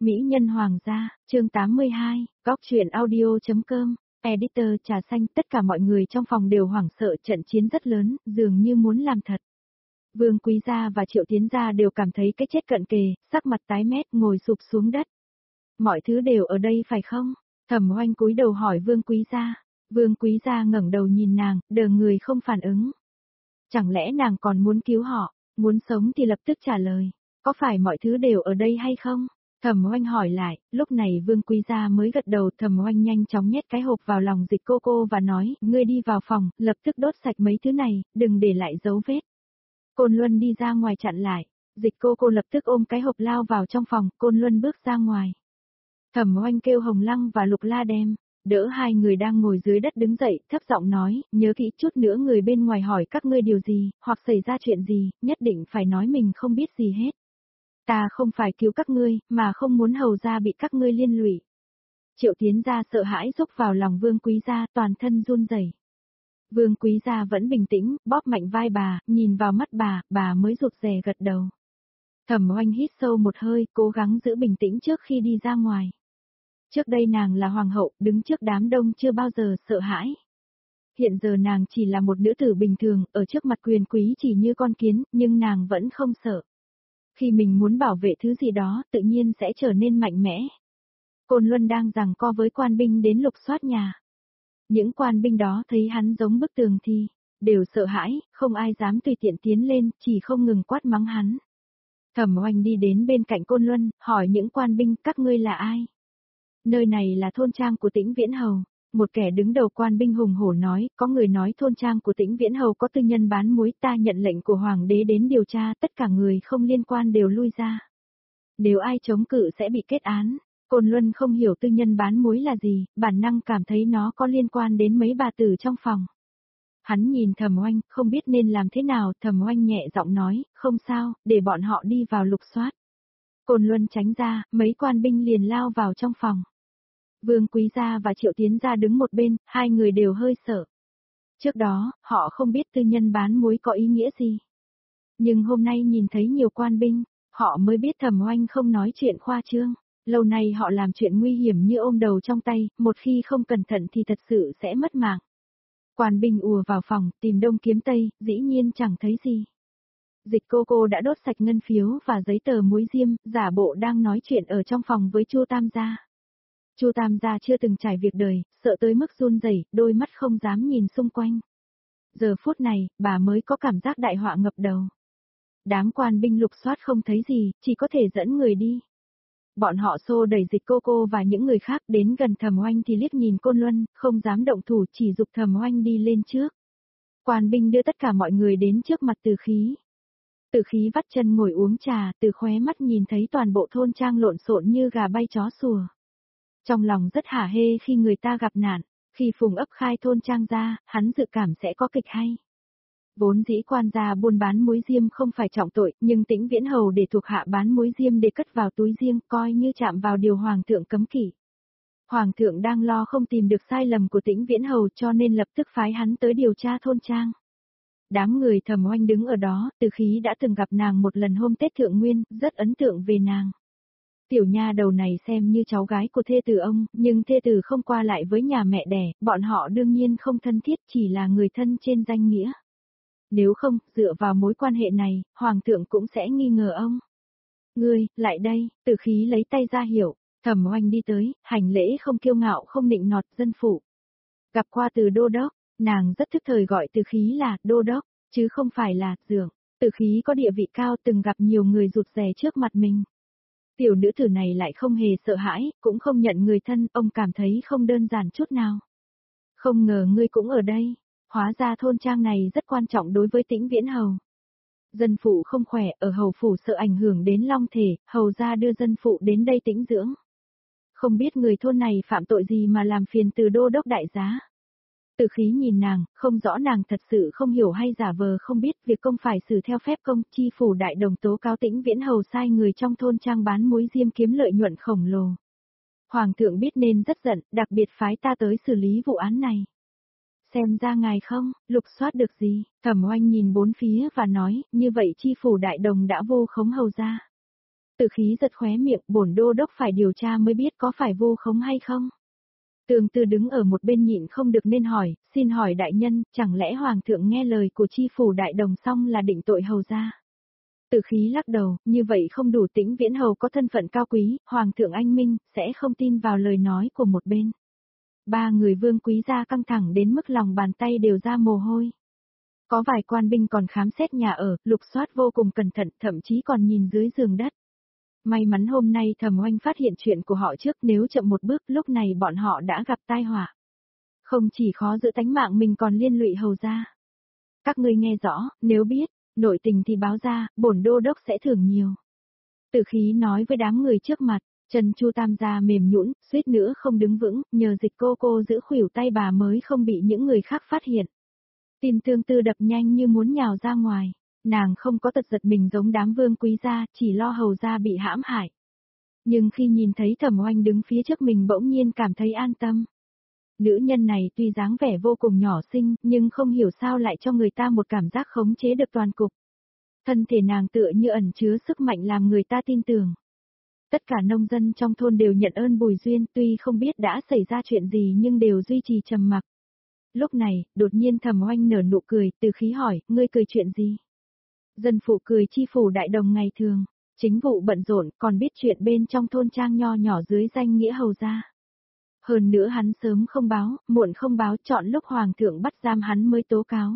Mỹ nhân hoàng gia, chương 82, góc truyện audio.com, editor trà xanh. Tất cả mọi người trong phòng đều hoảng sợ, trận chiến rất lớn, dường như muốn làm thật. Vương Quý gia và Triệu Tiến gia đều cảm thấy cái chết cận kề, sắc mặt tái mét, ngồi sụp xuống đất. Mọi thứ đều ở đây phải không? Thẩm Oanh cúi đầu hỏi Vương Quý gia. Vương Quý gia ngẩng đầu nhìn nàng, đờ người không phản ứng. Chẳng lẽ nàng còn muốn cứu họ, muốn sống thì lập tức trả lời. Có phải mọi thứ đều ở đây hay không? Thẩm Oanh hỏi lại, lúc này Vương Quý gia mới gật đầu. Thẩm Oanh nhanh chóng nhét cái hộp vào lòng Dịch Cô và nói, ngươi đi vào phòng, lập tức đốt sạch mấy thứ này, đừng để lại dấu vết. Côn Luân đi ra ngoài chặn lại, Dịch Cô lập tức ôm cái hộp lao vào trong phòng, Côn Luân bước ra ngoài. Thẩm Oanh kêu Hồng Lăng và Lục La đem, đỡ hai người đang ngồi dưới đất đứng dậy, thấp giọng nói, nhớ kỹ chút nữa người bên ngoài hỏi các ngươi điều gì, hoặc xảy ra chuyện gì, nhất định phải nói mình không biết gì hết. Ta không phải cứu các ngươi, mà không muốn hầu gia bị các ngươi liên lụy. Triệu Tiến gia sợ hãi rúc vào lòng Vương Quý gia, toàn thân run rẩy. Vương Quý gia vẫn bình tĩnh, bóp mạnh vai bà, nhìn vào mắt bà mới rụt rè gật đầu. Thẩm Oanh hít sâu một hơi, cố gắng giữ bình tĩnh trước khi đi ra ngoài. Trước đây nàng là hoàng hậu, đứng trước đám đông chưa bao giờ sợ hãi. Hiện giờ nàng chỉ là một nữ tử bình thường, ở trước mặt quyền quý chỉ như con kiến, nhưng nàng vẫn không sợ. Khi mình muốn bảo vệ thứ gì đó, tự nhiên sẽ trở nên mạnh mẽ. Côn Luân đang giằng co với quan binh đến lục soát nhà. Những quan binh đó thấy hắn giống bức tường thì, đều sợ hãi, không ai dám tùy tiện tiến lên, chỉ không ngừng quát mắng hắn. Thẩm Oanh đi đến bên cạnh Côn Luân, hỏi những quan binh, các ngươi là ai? Nơi này là thôn trang của Tĩnh Viễn Hầu. Một kẻ đứng đầu quan binh hùng hổ nói, có người nói thôn trang của Tĩnh Viễn Hầu có tư nhân bán muối, ta nhận lệnh của hoàng đế đến điều tra, tất cả người không liên quan đều lui ra. Nếu ai chống cự sẽ bị kết án. Côn Luân không hiểu tư nhân bán muối là gì, bản năng cảm thấy nó có liên quan đến mấy bà tử trong phòng. Hắn nhìn Thẩm Oanh, không biết nên làm thế nào, Thẩm Oanh nhẹ giọng nói, không sao, để bọn họ đi vào lục soát. Côn Luân tránh ra, mấy quan binh liền lao vào trong phòng. Vương Quý gia và Triệu Tiến gia đứng một bên, hai người đều hơi sợ. Trước đó, họ không biết tư nhân bán muối có ý nghĩa gì. Nhưng hôm nay nhìn thấy nhiều quan binh, họ mới biết Thẩm Oanh không nói chuyện khoa trương. Lâu nay họ làm chuyện nguy hiểm như ôm đầu trong tay, một khi không cẩn thận thì thật sự sẽ mất mạng. Quan binh ùa vào phòng, tìm đông kiếm tây, dĩ nhiên chẳng thấy gì. Dịch Cô đã đốt sạch ngân phiếu và giấy tờ muối diêm, giả bộ đang nói chuyện ở trong phòng với Chu Tam gia. Chu Tam gia chưa từng trải việc đời, sợ tới mức run rẩy, đôi mắt không dám nhìn xung quanh. Giờ phút này, bà mới có cảm giác đại họa ngập đầu. Đám quan binh lục soát không thấy gì, chỉ có thể dẫn người đi. Bọn họ xô đẩy Dịch Cô và những người khác đến gần Thẩm Oanh thì liếc nhìn Côn Luân, không dám động thủ, chỉ giục Thẩm Oanh đi lên trước. Quan binh đưa tất cả mọi người đến trước mặt Từ Khí. Từ Khí vắt chân ngồi uống trà, từ khóe mắt nhìn thấy toàn bộ thôn trang lộn xộn như gà bay chó sủa. Trong lòng rất hả hê khi người ta gặp nạn, khi Phùng Ấp khai thôn trang ra, hắn dự cảm sẽ có kịch hay. Vốn dĩ quan gia buôn bán muối diêm không phải trọng tội, nhưng Tĩnh Viễn Hầu để thuộc hạ bán muối diêm để cất vào túi riêng, coi như chạm vào điều hoàng thượng cấm kỵ. Hoàng thượng đang lo không tìm được sai lầm của Tĩnh Viễn Hầu cho nên lập tức phái hắn tới điều tra thôn trang. Đám người Thẩm Oanh đứng ở đó, Từ Khí đã từng gặp nàng một lần hôm Tết Thượng Nguyên, rất ấn tượng về nàng. Tiểu nha đầu này xem như cháu gái của thê tử ông, nhưng thê tử không qua lại với nhà mẹ đẻ, bọn họ đương nhiên không thân thiết, chỉ là người thân trên danh nghĩa. Nếu không, dựa vào mối quan hệ này, hoàng thượng cũng sẽ nghi ngờ ông. Ngươi, lại đây, Từ Khí lấy tay ra hiệu, Thẩm Oanh đi tới, hành lễ không kiêu ngạo không nịnh nọt, dân phụ. Gặp qua Từ đô đốc, nàng rất thức thời gọi Từ Khí là đô đốc, chứ không phải là dượng. Từ Khí có địa vị cao, từng gặp nhiều người rụt rè trước mặt mình. Tiểu nữ tử này lại không hề sợ hãi, cũng không nhận người thân, ông cảm thấy không đơn giản chút nào. Không ngờ ngươi cũng ở đây, hóa ra thôn trang này rất quan trọng đối với Tĩnh Viễn Hầu. Dân phụ không khỏe, ở hầu phủ sợ ảnh hưởng đến long thể, hầu gia đưa dân phụ đến đây tĩnh dưỡng. Không biết người thôn này phạm tội gì mà làm phiền Từ đô đốc đại giá. Từ Khí nhìn nàng, không rõ nàng thật sự không hiểu hay giả vờ không biết, việc công phải xử theo phép công, chi phủ đại đồng tố cáo Tĩnh Viễn Hầu sai người trong thôn trang bán muối diêm kiếm lợi nhuận khổng lồ. Hoàng thượng biết nên rất giận, đặc biệt phái ta tới xử lý vụ án này. Xem ra ngài không, lục soát được gì, Thẩm Oanh nhìn bốn phía và nói, như vậy chi phủ đại đồng đã vô khống hầu ra. Từ khí giật khóe miệng, bổn đô đốc phải điều tra mới biết có phải vu khống hay không. Tường Tư đứng ở một bên nhịn không được nên hỏi, xin hỏi đại nhân, chẳng lẽ hoàng thượng nghe lời của chi phủ đại đồng xong là định tội hầu gia? Từ khí lắc đầu, như vậy không đủ. Tĩnh Viễn hầu có thân phận cao quý, hoàng thượng anh minh, sẽ không tin vào lời nói của một bên. Ba người Vương Quý gia căng thẳng đến mức lòng bàn tay đều ra mồ hôi. Có vài quan binh còn khám xét nhà ở, lục soát vô cùng cẩn thận, thậm chí còn nhìn dưới giường đất. May mắn hôm nay Thẩm Oanh phát hiện chuyện của họ trước, nếu chậm một bước lúc này bọn họ đã gặp tai họa. Không chỉ khó giữ tánh mạng mình còn liên lụy hầu gia. Các ngươi nghe rõ, nếu biết, nội tình thì báo ra, bổn đô đốc sẽ thưởng nhiều. Từ khí nói với đám người trước mặt, chân Chu Tam gia mềm nhũn, suýt nữa không đứng vững, nhờ Dịch cô giữ khuỷu tay bà mới không bị những người khác phát hiện. Tim Tương Tư đập nhanh như muốn nhào ra ngoài, nàng không có tật giật mình giống đám Vương Quý gia, chỉ lo hầu gia bị hãm hại. Nhưng khi nhìn thấy Thẩm Oanh đứng phía trước mình bỗng nhiên cảm thấy an tâm. Nữ nhân này tuy dáng vẻ vô cùng nhỏ xinh, nhưng không hiểu sao lại cho người ta một cảm giác khống chế được toàn cục. Thân thể nàng tựa như ẩn chứa sức mạnh làm người ta tin tưởng. Tất cả nông dân trong thôn đều nhận ơn Bùi Duyên, tuy không biết đã xảy ra chuyện gì nhưng đều duy trì trầm mặc. Lúc này, đột nhiên Thẩm Oanh nở nụ cười, Từ khí hỏi, ngươi cười chuyện gì? Dân phụ cười chi phủ đại đồng ngày thường, chính vụ bận rộn, còn biết chuyện bên trong thôn trang nho nhỏ dưới danh nghĩa hầu gia. Hơn nữa hắn sớm không báo, muộn không báo, chọn lúc hoàng thượng bắt giam hắn mới tố cáo.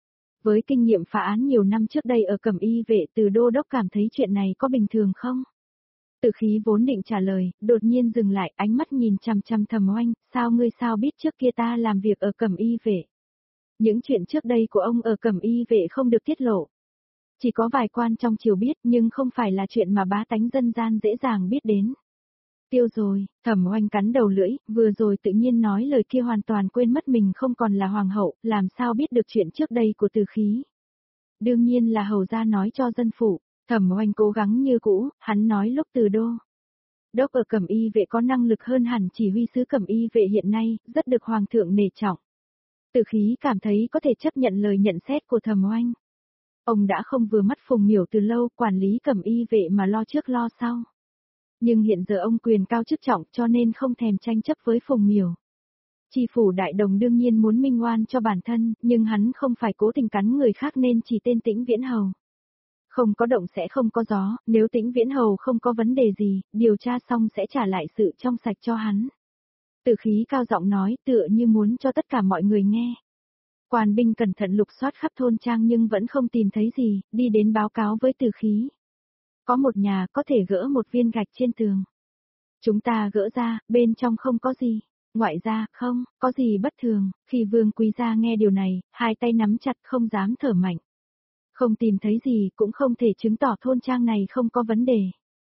Với kinh nghiệm phá án nhiều năm trước đây ở Cẩm Y vệ, Từ đô đốc cảm thấy chuyện này có bình thường không? Từ khí vốn định trả lời, đột nhiên dừng lại, ánh mắt nhìn chằm chằm Thẩm Oanh, sao ngươi sao biết trước kia ta làm việc ở Cẩm Y vệ? Những chuyện trước đây của ông ở Cẩm Y vệ không được tiết lộ. Chỉ có vài quan trong triều biết, nhưng không phải là chuyện mà bá tánh dân gian dễ dàng biết đến. Tiêu rồi, Thẩm Oanh cắn đầu lưỡi, vừa rồi tự nhiên nói lời kia hoàn toàn quên mất mình không còn là hoàng hậu, làm sao biết được chuyện trước đây của Từ khí. Đương nhiên là hầu gia nói cho dân phụ, Thẩm Oanh cố gắng như cũ, hắn nói lúc Từ đô đốc ở Cẩm Y vệ có năng lực hơn hẳn chỉ huy sứ Cẩm Y vệ hiện nay, rất được hoàng thượng nể trọng. Từ khí cảm thấy có thể chấp nhận lời nhận xét của Thẩm Oanh. Ông đã không vừa mắt Phùng Miểu từ lâu, quản lý Cẩm Y vệ mà lo trước lo sau. Nhưng hiện giờ ông quyền cao chức trọng cho nên không thèm tranh chấp với Phùng Miểu. Chi phủ đại đồng đương nhiên muốn minh oan cho bản thân, nhưng hắn không phải cố tình cắn người khác nên chỉ tên Tĩnh Viễn hầu. Không có động sẽ không có gió, nếu Tĩnh Viễn hầu không có vấn đề gì, điều tra xong sẽ trả lại sự trong sạch cho hắn. Từ khí cao giọng nói, tựa như muốn cho tất cả mọi người nghe. Quan binh cẩn thận lục soát khắp thôn trang nhưng vẫn không tìm thấy gì, đi đến báo cáo với Từ khí. Có một nhà có thể gỡ một viên gạch trên tường. Chúng ta gỡ ra, bên trong không có gì. Ngoại ra, không, có gì bất thường. Khi Vương Quý gia nghe điều này, hai tay nắm chặt không dám thở mạnh. Không tìm thấy gì cũng không thể chứng tỏ thôn trang này không có vấn đề.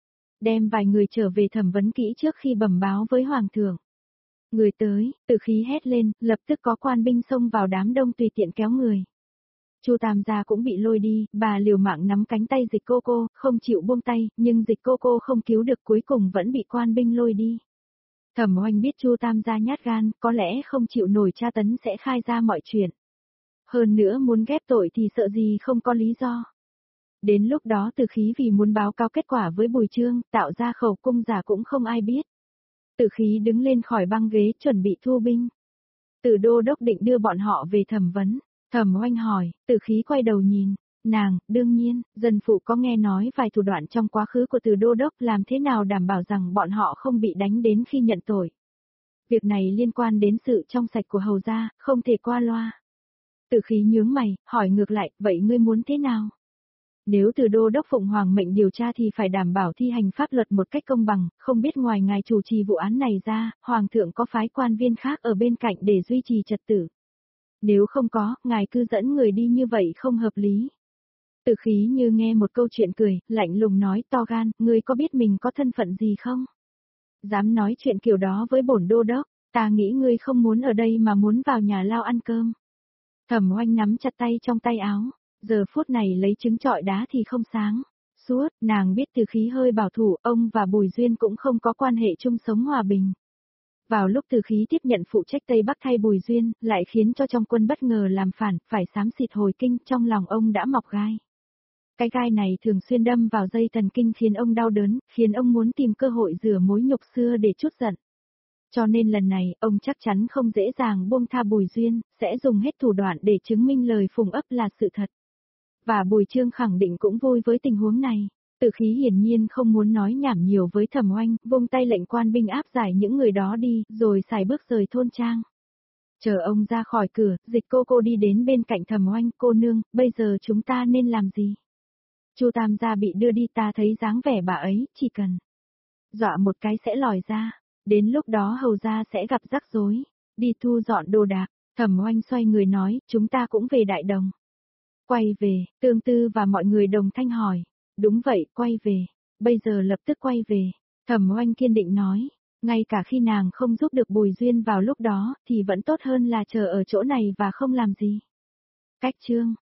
Đem vài người trở về thẩm vấn kỹ trước khi bẩm báo với Hoàng thượng. Người tới, Từ khí hét lên, lập tức có quan binh xông vào đám đông tùy tiện kéo người. Chu Tam gia cũng bị lôi đi, bà liều mạng nắm cánh tay Dịch cô, không chịu buông tay, nhưng Dịch cô không cứu được cuối cùng vẫn bị quan binh lôi đi. Thẩm Oanh biết Chu Tam gia nhát gan, có lẽ không chịu nổi tra tấn sẽ khai ra mọi chuyện. Hơn nữa muốn ghép tội thì sợ gì không có lý do. Đến lúc đó Từ khí vì muốn báo cáo kết quả với Bùi Trương, tạo ra khẩu cung giả cũng không ai biết. Từ khí đứng lên khỏi băng ghế chuẩn bị thu binh. Từ đô đốc định đưa bọn họ về thẩm vấn. Thẩm Oanh hỏi, Từ khí quay đầu nhìn, nàng, đương nhiên, dân phụ có nghe nói vài thủ đoạn trong quá khứ của Từ đô đốc, làm thế nào đảm bảo rằng bọn họ không bị đánh đến khi nhận tội. Việc này liên quan đến sự trong sạch của hầu gia, không thể qua loa. Từ khí nhướng mày, hỏi ngược lại, vậy ngươi muốn thế nào? Nếu Từ đô đốc phụng hoàng mệnh điều tra thì phải đảm bảo thi hành pháp luật một cách công bằng, không biết ngoài ngài chủ trì vụ án này ra, hoàng thượng có phái quan viên khác ở bên cạnh để duy trì trật tự. Nếu không có, ngài cứ dẫn người đi như vậy không hợp lý. Từ khí như nghe một câu chuyện cười, lạnh lùng nói, to gan, ngươi có biết mình có thân phận gì không? Dám nói chuyện kiểu đó với bổn đô đốc, ta nghĩ ngươi không muốn ở đây mà muốn vào nhà lao ăn cơm. Thẩm Oanh nắm chặt tay trong tay áo, giờ phút này lấy trứng trọi đá thì không sáng. Suốt, nàng biết Từ khí hơi bảo thủ, ông và Bùi Duyên cũng không có quan hệ chung sống hòa bình. Vào lúc Từ khí tiếp nhận phụ trách Tây Bắc thay Bùi Duyên, lại khiến cho trong quân bất ngờ làm phản, phải xám xịt hồi kinh, trong lòng ông đã mọc gai. Cái gai này thường xuyên đâm vào dây thần kinh khiến ông đau đớn, khiến ông muốn tìm cơ hội rửa mối nhục xưa để trút giận. Cho nên lần này, ông chắc chắn không dễ dàng buông tha Bùi Duyên, sẽ dùng hết thủ đoạn để chứng minh lời Phùng ấp là sự thật. Và Bùi Trương khẳng định cũng vui với tình huống này. Tử Khí hiển nhiên không muốn nói nhảm nhiều với Thẩm Oanh, vung tay lệnh quan binh áp giải những người đó đi, rồi xài bước rời thôn trang. Chờ ông ra khỏi cửa, Dịch cô đi đến bên cạnh Thẩm Oanh, cô nương, bây giờ chúng ta nên làm gì? Chu Tam gia bị đưa đi, ta thấy dáng vẻ bà ấy, chỉ cần dọa một cái sẽ lòi ra, đến lúc đó hầu gia sẽ gặp rắc rối, đi thu dọn đồ đạc. Thẩm Oanh xoay người nói, chúng ta cũng về Đại Đồng. Quay về, Tương Tư và mọi người đồng thanh hỏi. Đúng vậy, quay về. Bây giờ lập tức quay về. Thẩm Oanh kiên định nói. Ngay cả khi nàng không giúp được Bùi Duyên vào lúc đó, thì vẫn tốt hơn là chờ ở chỗ này và không làm gì. Cách chương